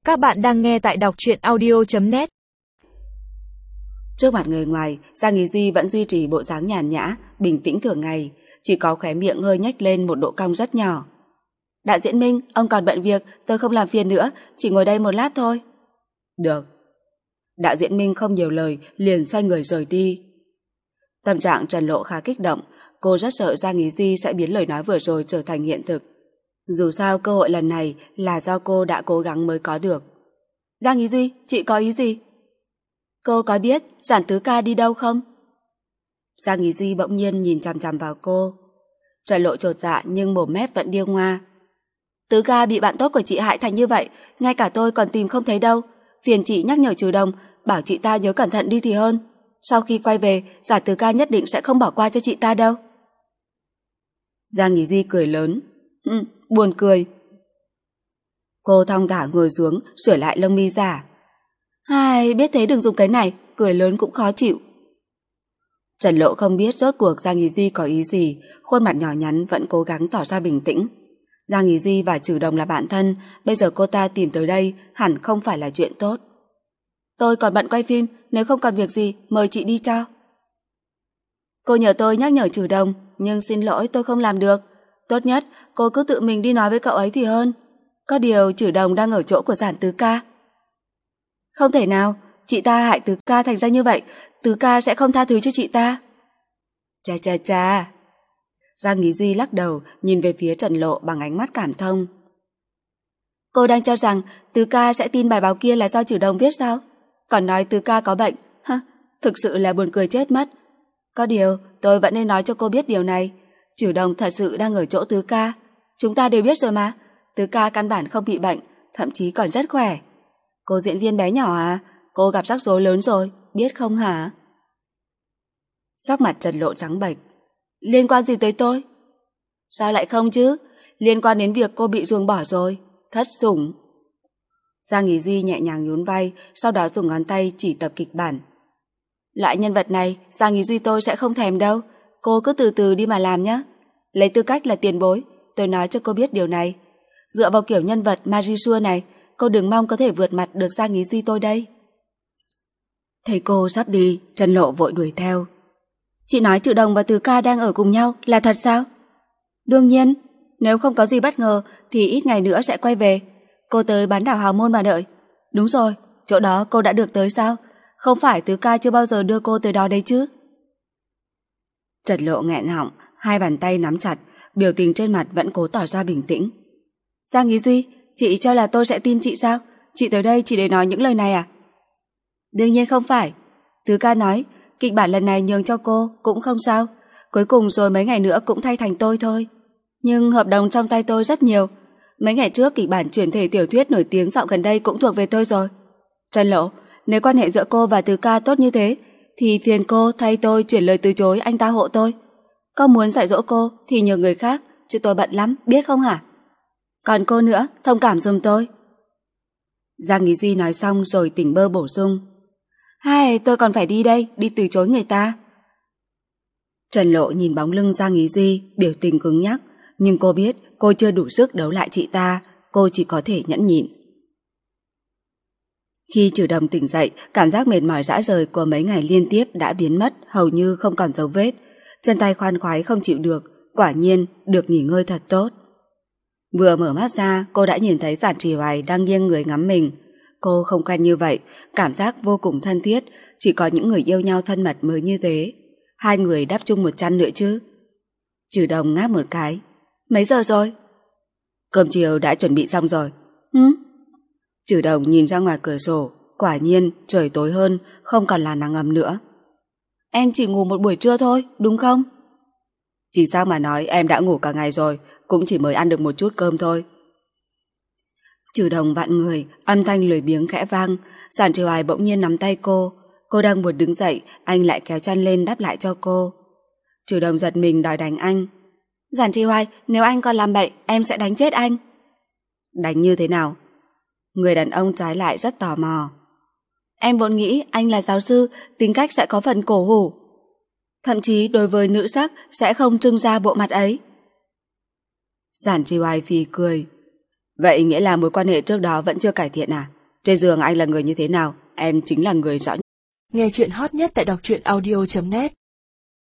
Các bạn đang nghe tại đọc truyện audio.net. Trước mặt người ngoài, Giang Ý Di vẫn duy trì bộ dáng nhàn nhã, bình tĩnh thường ngày, chỉ có khóe miệng hơi nhếch lên một độ cong rất nhỏ. Đạo diễn Minh, ông còn bận việc, tôi không làm phiền nữa, chỉ ngồi đây một lát thôi. Được. Đạo diễn Minh không nhiều lời, liền xoay người rời đi. Tâm trạng Trần Lộ khá kích động, cô rất sợ Giang Ý Di sẽ biến lời nói vừa rồi trở thành hiện thực. Dù sao cơ hội lần này là do cô đã cố gắng mới có được. Giang Ý Di, chị có ý gì? Cô có biết Giản Tứ Ca đi đâu không? Giang Ý Di bỗng nhiên nhìn chằm chằm vào cô. Trần Lộ chột dạ nhưng mồm mép vẫn điêu ngoa. Tứ Ca bị bạn tốt của chị hại thành như vậy, ngay cả tôi còn tìm không thấy đâu. Phiền chị nhắc nhở Trừ Đồng, bảo chị ta nhớ cẩn thận đi thì hơn. Sau khi quay về, Giản Tứ Ca nhất định sẽ không bỏ qua cho chị ta đâu. Giang Ý Di cười lớn. Buồn cười. Cô thong thả ngồi xuống, sửa lại lông mi giả. Hai, biết thế đừng dùng cái này, cười lớn cũng khó chịu. Trần Lộ không biết rốt cuộc Giang Ý Di có ý gì, khuôn mặt nhỏ nhắn vẫn cố gắng tỏ ra bình tĩnh. Giang Ý Di và Trừ Đồng là bạn thân, bây giờ cô ta tìm tới đây hẳn không phải là chuyện tốt. Tôi còn bận quay phim, nếu không còn việc gì, mời chị đi cho. Cô nhờ tôi nhắc nhở Trừ Đồng, nhưng xin lỗi tôi không làm được. Tốt nhất cô cứ tự mình đi nói với cậu ấy thì hơn. Có điều Trừ Đồng đang ở chỗ của Giản Tứ Ca. Không thể nào, chị ta hại Tứ Ca thành ra như vậy, Tứ Ca sẽ không tha thứ cho chị ta. Chà. Giang Ý Duy lắc đầu, nhìn về phía Trần Lộ bằng ánh mắt cảm thông. Cô đang cho rằng Tứ Ca sẽ tin bài báo kia là do Trừ Đồng viết sao? Còn nói Tứ Ca có bệnh, thực sự là buồn cười chết mất. Có điều, tôi vẫn nên nói cho cô biết điều này. Trừ Đồng thật sự đang ở chỗ Tứ Ca. Chúng ta đều biết rồi mà. Tứ Ca căn bản không bị bệnh, thậm chí còn rất khỏe. Cô diễn viên bé nhỏ à? Cô gặp rắc rối lớn rồi, biết không hả? Sắc mặt Trần Lộ trắng bệch. Liên quan gì tới tôi? Sao lại không chứ? Liên quan đến việc cô bị ruồng bỏ rồi. Thất sủng. Giang Ý Di nhẹ nhàng nhún vai, sau đó dùng ngón tay chỉ tập kịch bản. Loại nhân vật này, Giang Ý Duy tôi sẽ không thèm đâu. Cô cứ từ từ đi mà làm nhé. Lấy tư cách là tiền bối, tôi nói cho cô biết điều này. Dựa vào kiểu nhân vật Marisua này, cô đừng mong có thể vượt mặt được Giang Ý Duy tôi đây. Thấy cô sắp đi, Trần Lộ vội đuổi theo. Chị nói Trừ Đồng và Tứ Ca đang ở cùng nhau, là thật sao? Đương nhiên, nếu không có gì bất ngờ thì ít ngày nữa sẽ quay về. Cô tới bán đảo Hào Môn mà đợi. Đúng rồi, chỗ đó cô đã được tới sao? Không phải Tứ Ca chưa bao giờ đưa cô tới đó đấy chứ? Trần Lộ nghẹn họng, hai bàn tay nắm chặt, biểu tình trên mặt vẫn cố tỏ ra bình tĩnh. Giang Ý Duy, chị cho là tôi sẽ tin chị sao? Chị tới đây chỉ để nói những lời này à? Đương nhiên không phải. Tứ Ca nói, kịch bản lần này nhường cho cô cũng không sao. Cuối cùng rồi mấy ngày nữa cũng thay thành tôi thôi. Nhưng hợp đồng trong tay tôi rất nhiều. Mấy ngày trước kịch bản chuyển thể tiểu thuyết nổi tiếng dạo gần đây cũng thuộc về tôi rồi. Trần Lộ, nếu quan hệ giữa cô và Tứ Ca tốt như thế thì phiền cô thay tôi chuyển lời từ chối anh ta hộ tôi. Có muốn dạy dỗ cô thì nhờ người khác, chứ tôi bận lắm, biết không hả? Còn cô nữa, thông cảm giùm tôi. Giang Ý Duy nói xong rồi tỉnh bơ bổ sung. Hai, tôi còn phải đi đây, đi từ chối người ta. Trần Lộ nhìn bóng lưng Giang Ý Duy, biểu tình cứng nhắc, nhưng cô biết cô chưa đủ sức đấu lại chị ta, cô chỉ có thể nhẫn nhịn. Khi Trừ Đồng tỉnh dậy, cảm giác mệt mỏi rã rời của mấy ngày liên tiếp đã biến mất, hầu như không còn dấu vết. Chân tay khoan khoái không chịu được, quả nhiên được nghỉ ngơi thật tốt. Vừa mở mắt ra, cô đã nhìn thấy Giản Trì Hoài đang nghiêng người ngắm mình. Cô không quen như vậy, cảm giác vô cùng thân thiết, chỉ có những người yêu nhau thân mật mới như thế. Hai người đắp chung một chăn nữa chứ. Trừ Đồng ngáp một cái. Mấy giờ rồi? Cơm chiều đã chuẩn bị xong rồi. Trừ Đồng nhìn ra ngoài cửa sổ, quả nhiên trời tối hơn, không còn là nắng ấm nữa. Em chỉ ngủ một buổi trưa thôi, đúng không? Chỉ sao mà nói em đã ngủ cả ngày rồi, cũng chỉ mới ăn được một chút cơm thôi. Trừ Đồng vặn người, âm thanh lười biếng khẽ vang. Giản Trì Hoài bỗng nhiên nắm tay cô đang muốn đứng dậy, anh lại kéo chăn lên đắp lại cho cô. Trừ Đồng giật mình đòi đánh anh. Giản Trì Hoài, nếu anh còn làm bậy, em sẽ đánh chết anh. Đánh như thế nào? Người đàn ông trái lại rất tò mò. Em vốn nghĩ anh là giáo sư, tính cách sẽ có phần cổ hủ. Thậm chí đối với nữ sắc sẽ không trưng ra bộ mặt ấy. Giản Trì Hoài phì cười. Vậy nghĩa là mối quan hệ trước đó vẫn chưa cải thiện à? Trên giường anh là người như thế nào, em chính là người rõ. Nghe chuyện hot nhất tại đọc truyện audio.net